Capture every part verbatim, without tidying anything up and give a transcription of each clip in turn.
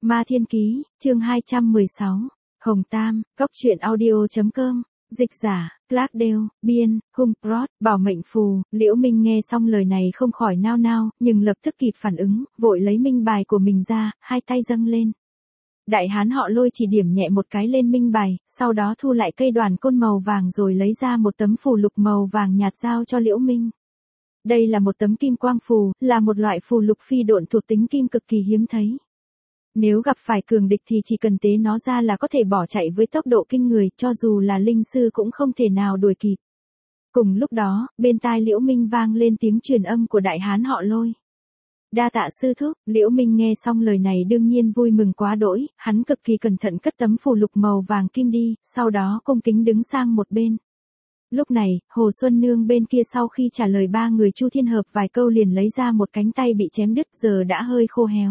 Ma Thiên Ký, chương hai trăm mười sáu, Hồng Tam, Cốc truyện audio.com, dịch giả, Clarkdale, biên, Humprot, bảo mệnh phù. Liễu Minh nghe xong lời này không khỏi nao nao, nhưng lập tức kịp phản ứng, vội lấy minh bài của mình ra, hai tay dâng lên. Đại hán họ Lôi chỉ điểm nhẹ một cái lên minh bài, sau đó thu lại cây đoàn côn màu vàng rồi lấy ra một tấm phù lục màu vàng nhạt giao cho Liễu Minh. Đây là một tấm kim quang phù, là một loại phù lục phi độn thuộc tính kim cực kỳ hiếm thấy. Nếu gặp phải cường địch thì chỉ cần tế nó ra là có thể bỏ chạy với tốc độ kinh người, cho dù là linh sư cũng không thể nào đuổi kịp. Cùng lúc đó, bên tai Liễu Minh vang lên tiếng truyền âm của đại hán họ Lôi. Đa tạ sư thúc. Liễu Minh nghe xong lời này đương nhiên vui mừng quá đỗi, hắn cực kỳ cẩn thận cất tấm phù lục màu vàng kim đi, sau đó cung kính đứng sang một bên. Lúc này, Hồ Xuân Nương bên kia sau khi trả lời ba người Chu Thiên Hợp vài câu liền lấy ra một cánh tay bị chém đứt giờ đã hơi khô héo.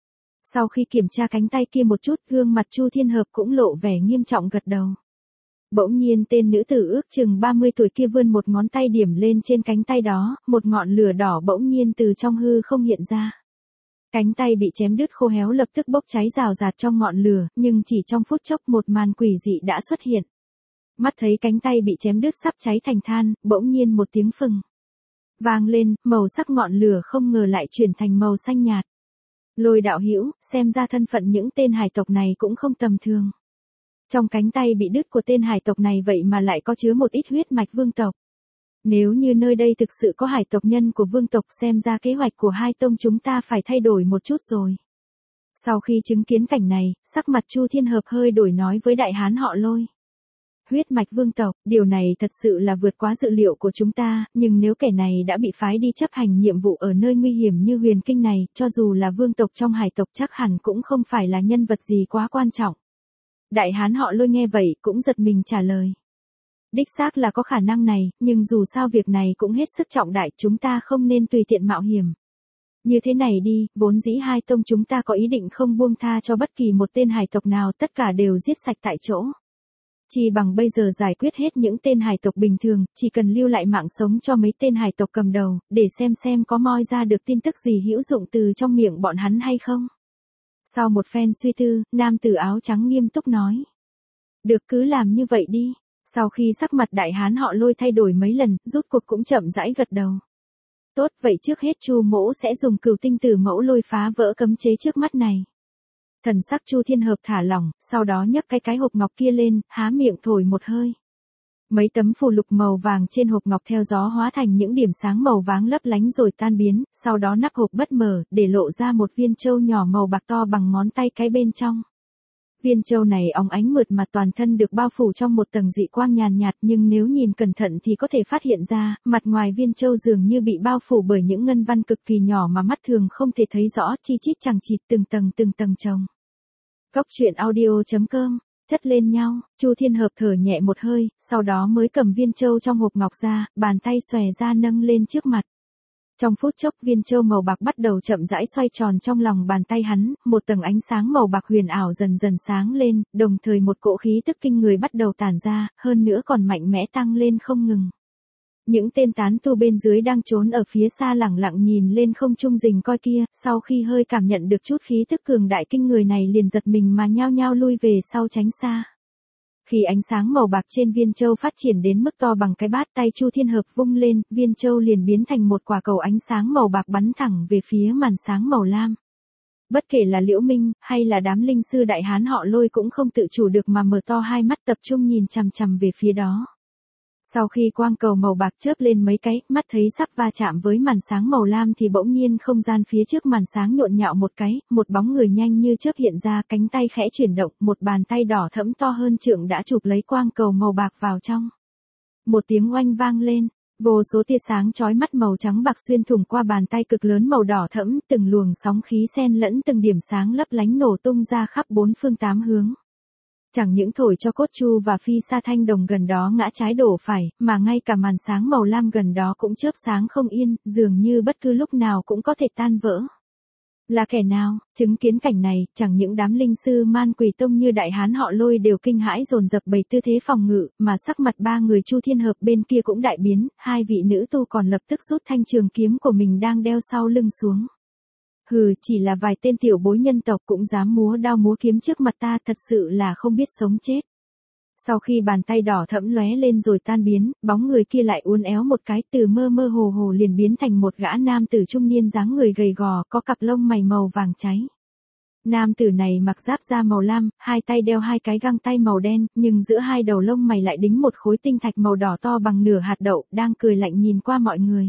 Sau khi kiểm tra cánh tay kia một chút, gương mặt Chu Thiên Hợp cũng lộ vẻ nghiêm trọng gật đầu. Bỗng nhiên tên nữ tử ước chừng ba mươi tuổi kia vươn một ngón tay điểm lên trên cánh tay đó, một ngọn lửa đỏ bỗng nhiên từ trong hư không hiện ra. Cánh tay bị chém đứt khô héo lập tức bốc cháy rào rạt trong ngọn lửa, nhưng chỉ trong phút chốc một màn quỷ dị đã xuất hiện. Mắt thấy cánh tay bị chém đứt sắp cháy thành than, bỗng nhiên một tiếng phừng vang lên, màu sắc ngọn lửa không ngờ lại chuyển thành màu xanh nhạt. Lôi đạo hữu, xem ra thân phận những tên hải tộc này cũng không tầm thường. Trong cánh tay bị đứt của tên hải tộc này vậy mà lại có chứa một ít huyết mạch vương tộc. Nếu như nơi đây thực sự có hải tộc nhân của vương tộc, xem ra kế hoạch của hai tông chúng ta phải thay đổi một chút rồi. Sau khi chứng kiến cảnh này, sắc mặt Chu Thiên Hợp hơi đổi nói với đại hán họ Lôi. Huyết mạch vương tộc, điều này thật sự là vượt quá dự liệu của chúng ta, nhưng nếu kẻ này đã bị phái đi chấp hành nhiệm vụ ở nơi nguy hiểm như huyền kinh này, cho dù là vương tộc trong hải tộc chắc hẳn cũng không phải là nhân vật gì quá quan trọng. Đại hán họ Lôi nghe vậy cũng giật mình trả lời. Đích xác là có khả năng này, nhưng dù sao việc này cũng hết sức trọng đại, chúng ta không nên tùy tiện mạo hiểm. Như thế này đi, vốn dĩ hai tông chúng ta có ý định không buông tha cho bất kỳ một tên hải tộc nào, tất cả đều giết sạch tại chỗ. Chỉ bằng bây giờ giải quyết hết những tên hải tộc bình thường, chỉ cần lưu lại mạng sống cho mấy tên hải tộc cầm đầu, để xem xem có moi ra được tin tức gì hữu dụng từ trong miệng bọn hắn hay không. Sau một phen suy tư, nam tử áo trắng nghiêm túc nói. Được, cứ làm như vậy đi. Sau khi sắc mặt đại hán họ Lôi thay đổi mấy lần, rút cuộc cũng chậm rãi gật đầu. Tốt, vậy trước hết Chu mỗ sẽ dùng cửu tinh tử mẫu lôi phá vỡ cấm chế trước mắt này. Thần sắc Chu Thiên Hợp thả lỏng, sau đó nhấc cái cái hộp ngọc kia lên, há miệng thổi một hơi. Mấy tấm phù lục màu vàng trên hộp ngọc theo gió hóa thành những điểm sáng màu vàng lấp lánh rồi tan biến, sau đó nắp hộp bất mở, để lộ ra một viên châu nhỏ màu bạc to bằng ngón tay cái bên trong. Viên châu này óng ánh mượt mà, toàn thân được bao phủ trong một tầng dị quang nhàn nhạt, nhưng nếu nhìn cẩn thận thì có thể phát hiện ra, mặt ngoài viên châu dường như bị bao phủ bởi những ngân văn cực kỳ nhỏ mà mắt thường không thể thấy rõ, chi chít chằng chịt từng tầng từng tầng chồng. Cốc truyện audio.com, chất lên nhau. Chu Thiên Hợp thở nhẹ một hơi, sau đó mới cầm viên châu trong hộp ngọc ra, bàn tay xòe ra nâng lên trước mặt. Trong phút chốc viên châu màu bạc bắt đầu chậm rãi xoay tròn trong lòng bàn tay hắn, một tầng ánh sáng màu bạc huyền ảo dần dần sáng lên, đồng thời một cỗ khí tức kinh người bắt đầu tản ra, hơn nữa còn mạnh mẽ tăng lên không ngừng. Những tên tán tu bên dưới đang trốn ở phía xa lẳng lặng nhìn lên không trung rình coi kia, sau khi hơi cảm nhận được chút khí tức cường đại kinh người này liền giật mình mà nhao nhao lui về sau tránh xa. Khi ánh sáng màu bạc trên viên châu phát triển đến mức to bằng cái bát, tay Chu Thiên Hợp vung lên, viên châu liền biến thành một quả cầu ánh sáng màu bạc bắn thẳng về phía màn sáng màu lam. Bất kể là Liễu Minh, hay là đám linh sư đại hán họ Lôi cũng không tự chủ được mà mở to hai mắt tập trung nhìn chằm chằm về phía đó. Sau khi quang cầu màu bạc chớp lên mấy cái, mắt thấy sắp va chạm với màn sáng màu lam thì bỗng nhiên không gian phía trước màn sáng nhộn nhạo một cái, một bóng người nhanh như chớp hiện ra, cánh tay khẽ chuyển động, một bàn tay đỏ thẫm to hơn trượng đã chụp lấy quang cầu màu bạc vào trong. Một tiếng oanh vang lên, vô số tia sáng chói mắt màu trắng bạc xuyên thủng qua bàn tay cực lớn màu đỏ thẫm, từng luồng sóng khí xen lẫn từng điểm sáng lấp lánh nổ tung ra khắp bốn phương tám hướng. Chẳng những thổi cho cốt chu và phi sa thanh đồng gần đó ngã trái đổ phải, mà ngay cả màn sáng màu lam gần đó cũng chớp sáng không yên, dường như bất cứ lúc nào cũng có thể tan vỡ. Là kẻ nào? Chứng kiến cảnh này, chẳng những đám linh sư Man Quỷ Tông như đại hán họ Lôi đều kinh hãi dồn dập bày tư thế phòng ngự, mà sắc mặt ba người Chu Thiên Hợp bên kia cũng đại biến, hai vị nữ tu còn lập tức rút thanh trường kiếm của mình đang đeo sau lưng xuống. Hừ, chỉ là vài tên tiểu bối nhân tộc cũng dám múa đao múa kiếm trước mặt ta, thật sự là không biết sống chết. Sau khi bàn tay đỏ thẫm lóe lên rồi tan biến, bóng người kia lại uốn éo một cái, từ mơ mơ hồ hồ liền biến thành một gã nam tử trung niên dáng người gầy gò, có cặp lông mày màu vàng cháy. Nam tử này mặc giáp da màu lam, hai tay đeo hai cái găng tay màu đen, nhưng giữa hai đầu lông mày lại đính một khối tinh thạch màu đỏ to bằng nửa hạt đậu, đang cười lạnh nhìn qua mọi người.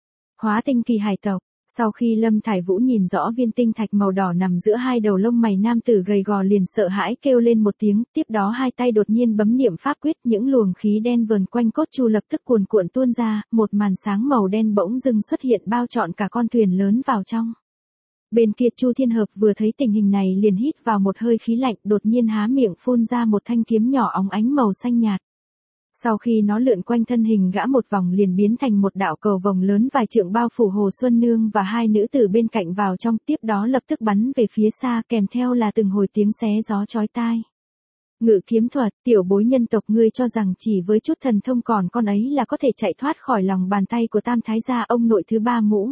Hóa tinh kỳ hải tộc. Sau khi Lâm Thải Vũ nhìn rõ viên tinh thạch màu đỏ nằm giữa hai đầu lông mày, nam tử gầy gò liền sợ hãi kêu lên một tiếng, tiếp đó hai tay đột nhiên bấm niệm pháp quyết, những luồng khí đen vờn quanh cốt chu lập tức cuồn cuộn tuôn ra, một màn sáng màu đen bỗng dưng xuất hiện bao trọn cả con thuyền lớn vào trong. Bên kia Chu Thiên Hợp vừa thấy tình hình này liền hít vào một hơi khí lạnh, đột nhiên há miệng phun ra một thanh kiếm nhỏ óng ánh màu xanh nhạt. Sau khi nó lượn quanh thân hình gã một vòng liền biến thành một đạo cầu vồng lớn vài trượng bao phủ Hồ Xuân Nương và hai nữ tử bên cạnh vào trong, tiếp đó lập tức bắn về phía xa, kèm theo là từng hồi tiếng xé gió chói tai. Ngự kiếm thuật, tiểu bối nhân tộc, ngươi cho rằng chỉ với chút thần thông còn con ấy là có thể chạy thoát khỏi lòng bàn tay của Tam Thái gia ông nội thứ ba Mũ.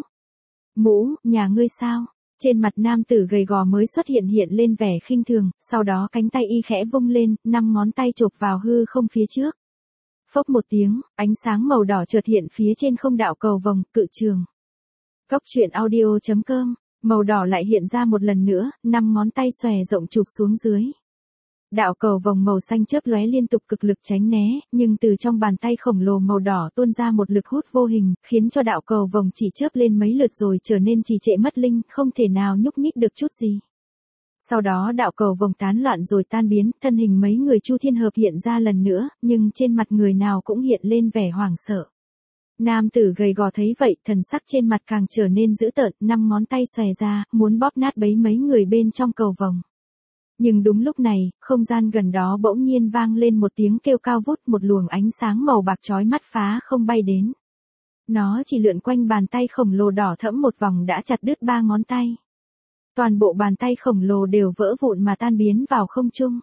Mũ, nhà ngươi sao? Trên mặt nam tử gầy gò mới xuất hiện hiện lên vẻ khinh thường, sau đó cánh tay y khẽ vung lên, năm ngón tay chộp vào hư không phía trước. Phốc một tiếng, ánh sáng màu đỏ chợt hiện phía trên không, đạo cầu vồng, cự trường. Cốc truyện audio chấm com, màu đỏ lại hiện ra một lần nữa, năm ngón tay xòe rộng chụp xuống dưới. Đạo cầu vồng màu xanh chớp lóe liên tục cực lực tránh né, nhưng từ trong bàn tay khổng lồ màu đỏ tuôn ra một lực hút vô hình, khiến cho đạo cầu vồng chỉ chớp lên mấy lượt rồi trở nên trì trệ mất linh, không thể nào nhúc nhích được chút gì. Sau đó đạo cầu vồng tán loạn rồi tan biến, thân hình mấy người Chu Thiên Hợp hiện ra lần nữa, nhưng trên mặt người nào cũng hiện lên vẻ hoảng sợ. Nam tử gầy gò thấy vậy, thần sắc trên mặt càng trở nên dữ tợn, năm ngón tay xòe ra, muốn bóp nát bấy mấy người bên trong cầu vồng. Nhưng đúng lúc này, không gian gần đó bỗng nhiên vang lên một tiếng kêu cao vút, một luồng ánh sáng màu bạc chói mắt phá không bay đến. Nó chỉ lượn quanh bàn tay khổng lồ đỏ thẫm một vòng đã chặt đứt ba ngón tay. Toàn bộ bàn tay khổng lồ đều vỡ vụn mà tan biến vào không trung.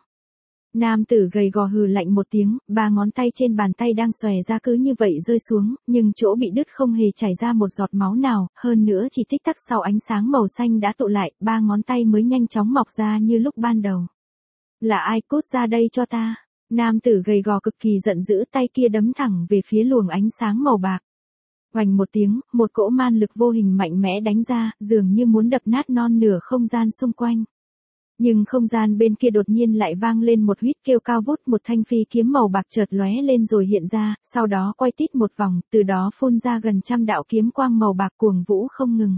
Nam tử gầy gò hừ lạnh một tiếng, ba ngón tay trên bàn tay đang xòe ra cứ như vậy rơi xuống, nhưng chỗ bị đứt không hề chảy ra một giọt máu nào, hơn nữa chỉ tích tắc sau ánh sáng màu xanh đã tụ lại, ba ngón tay mới nhanh chóng mọc ra như lúc ban đầu. Là ai, cút ra đây cho ta? Nam tử gầy gò cực kỳ giận dữ, tay kia đấm thẳng về phía luồng ánh sáng màu bạc. Oành một tiếng, một cỗ man lực vô hình mạnh mẽ đánh ra, dường như muốn đập nát non nửa không gian xung quanh. Nhưng không gian bên kia đột nhiên lại vang lên một huýt kêu cao vút, một thanh phi kiếm màu bạc chợt lóe lên rồi hiện ra, sau đó quay tít một vòng, từ đó phun ra gần trăm đạo kiếm quang màu bạc cuồng vũ không ngừng.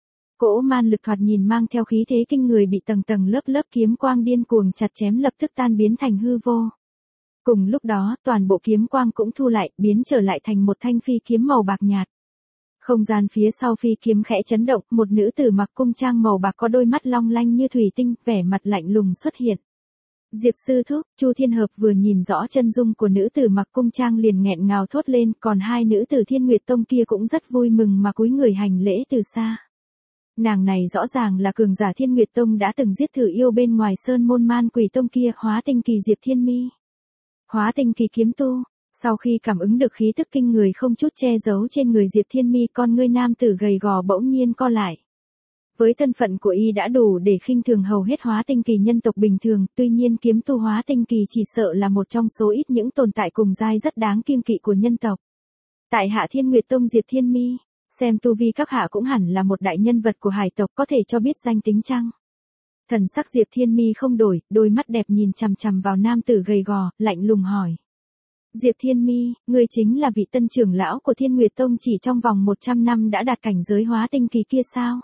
Cỗ man lực thoạt nhìn mang theo khí thế kinh người bị tầng tầng lớp lớp kiếm quang điên cuồng chặt chém lập tức tan biến thành hư vô. Cùng lúc đó, toàn bộ kiếm quang cũng thu lại, biến trở lại thành một thanh phi kiếm màu bạc nhạt. Không gian phía sau phi kiếm khẽ chấn động, một nữ tử mặc cung trang màu bạc có đôi mắt long lanh như thủy tinh, vẻ mặt lạnh lùng xuất hiện. Diệp sư thúc, Chu Thiên Hợp vừa nhìn rõ chân dung của nữ tử mặc cung trang liền nghẹn ngào thốt lên, còn hai nữ tử Thiên Nguyệt Tông kia cũng rất vui mừng mà cúi người hành lễ từ xa. Nàng này rõ ràng là cường giả Thiên Nguyệt Tông đã từng giết thử yêu bên ngoài sơn môn Man Quỷ Tông kia, Hóa Tinh Kỳ Diệp Thiên Mi. Hóa Tinh Kỳ kiếm tu. Sau khi cảm ứng được khí tức kinh người không chút che giấu trên người Diệp Thiên Mi, con ngươi nam tử gầy gò bỗng nhiên co lại. Với thân phận của y đã đủ để khinh thường hầu hết hóa tinh kỳ nhân tộc bình thường, tuy nhiên kiếm tu hóa tinh kỳ chỉ sợ là một trong số ít những tồn tại cùng giai rất đáng kiêng kỵ của nhân tộc. Tại hạ Thiên Nguyệt Tông Diệp Thiên Mi, xem tu vi các hạ cũng hẳn là một đại nhân vật của hải tộc, có thể cho biết danh tính chăng? Thần sắc Diệp Thiên Mi không đổi, đôi mắt đẹp nhìn chằm chằm vào nam tử gầy gò, lạnh lùng hỏi. Diệp Thiên Mi, ngươi chính là vị tân trưởng lão của Thiên Nguyệt Tông chỉ trong vòng một trăm năm đã đạt cảnh giới hóa tinh kỳ kia sao?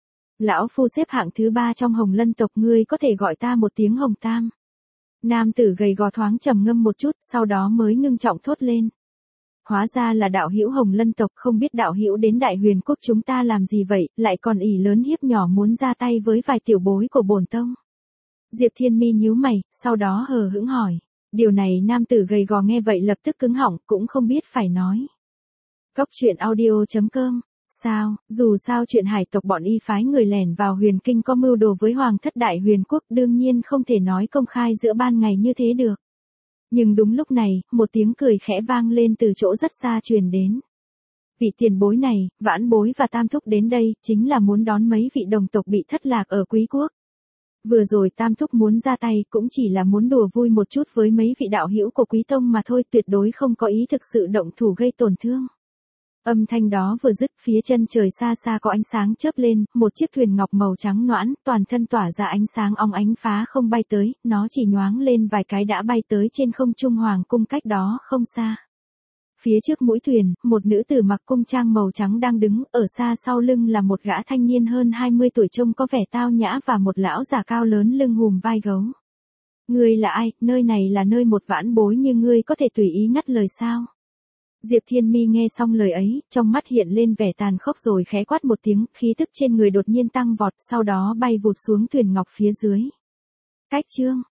Lão phu xếp hạng thứ ba trong Hồng Lân tộc, ngươi có thể gọi ta một tiếng Hồng Tam. Nam tử gầy gò thoáng trầm ngâm một chút, sau đó mới ngưng trọng thốt lên. Hóa ra là đạo hữu Hồng Lân tộc, không biết đạo hữu đến Đại Huyền quốc chúng ta làm gì vậy, lại còn ỷ lớn hiếp nhỏ muốn ra tay với vài tiểu bối của bổn tông. Diệp Thiên Mi nhíu mày, sau đó hờ hững hỏi. Điều này nam tử gầy gò nghe vậy lập tức cứng họng, cũng không biết phải nói. Cốc truyện audio chấm com. Sao, dù sao chuyện hải tộc bọn y phái người lẻn vào huyền kinh có mưu đồ với hoàng thất Đại Huyền quốc đương nhiên không thể nói công khai giữa ban ngày như thế được. Nhưng đúng lúc này, một tiếng cười khẽ vang lên từ chỗ rất xa truyền đến. Vị tiền bối này, vãn bối và tam thúc đến đây, chính là muốn đón mấy vị đồng tộc bị thất lạc ở quý quốc. Vừa rồi tam thúc muốn ra tay cũng chỉ là muốn đùa vui một chút với mấy vị đạo hữu của quý tông mà thôi, tuyệt đối không có ý thực sự động thủ gây tổn thương. Âm thanh đó vừa dứt, phía chân trời xa xa có ánh sáng chớp lên, một chiếc thuyền ngọc màu trắng nõn, toàn thân tỏa ra ánh sáng óng ánh phá không bay tới, nó chỉ nhoáng lên vài cái đã bay tới trên không trung hoàng cung cách đó không xa. Phía trước mũi thuyền, một nữ tử mặc cung trang màu trắng đang đứng, ở xa sau lưng là một gã thanh niên hơn hai mươi tuổi trông có vẻ tao nhã và một lão già cao lớn lưng hùm vai gấu. Ngươi là ai, nơi này là nơi một vãn bối như ngươi có thể tùy ý ngắt lời sao? Diệp Thiên Mi nghe xong lời ấy, trong mắt hiện lên vẻ tàn khốc rồi khẽ quát một tiếng, khí tức trên người đột nhiên tăng vọt, sau đó bay vụt xuống thuyền ngọc phía dưới. Cách chương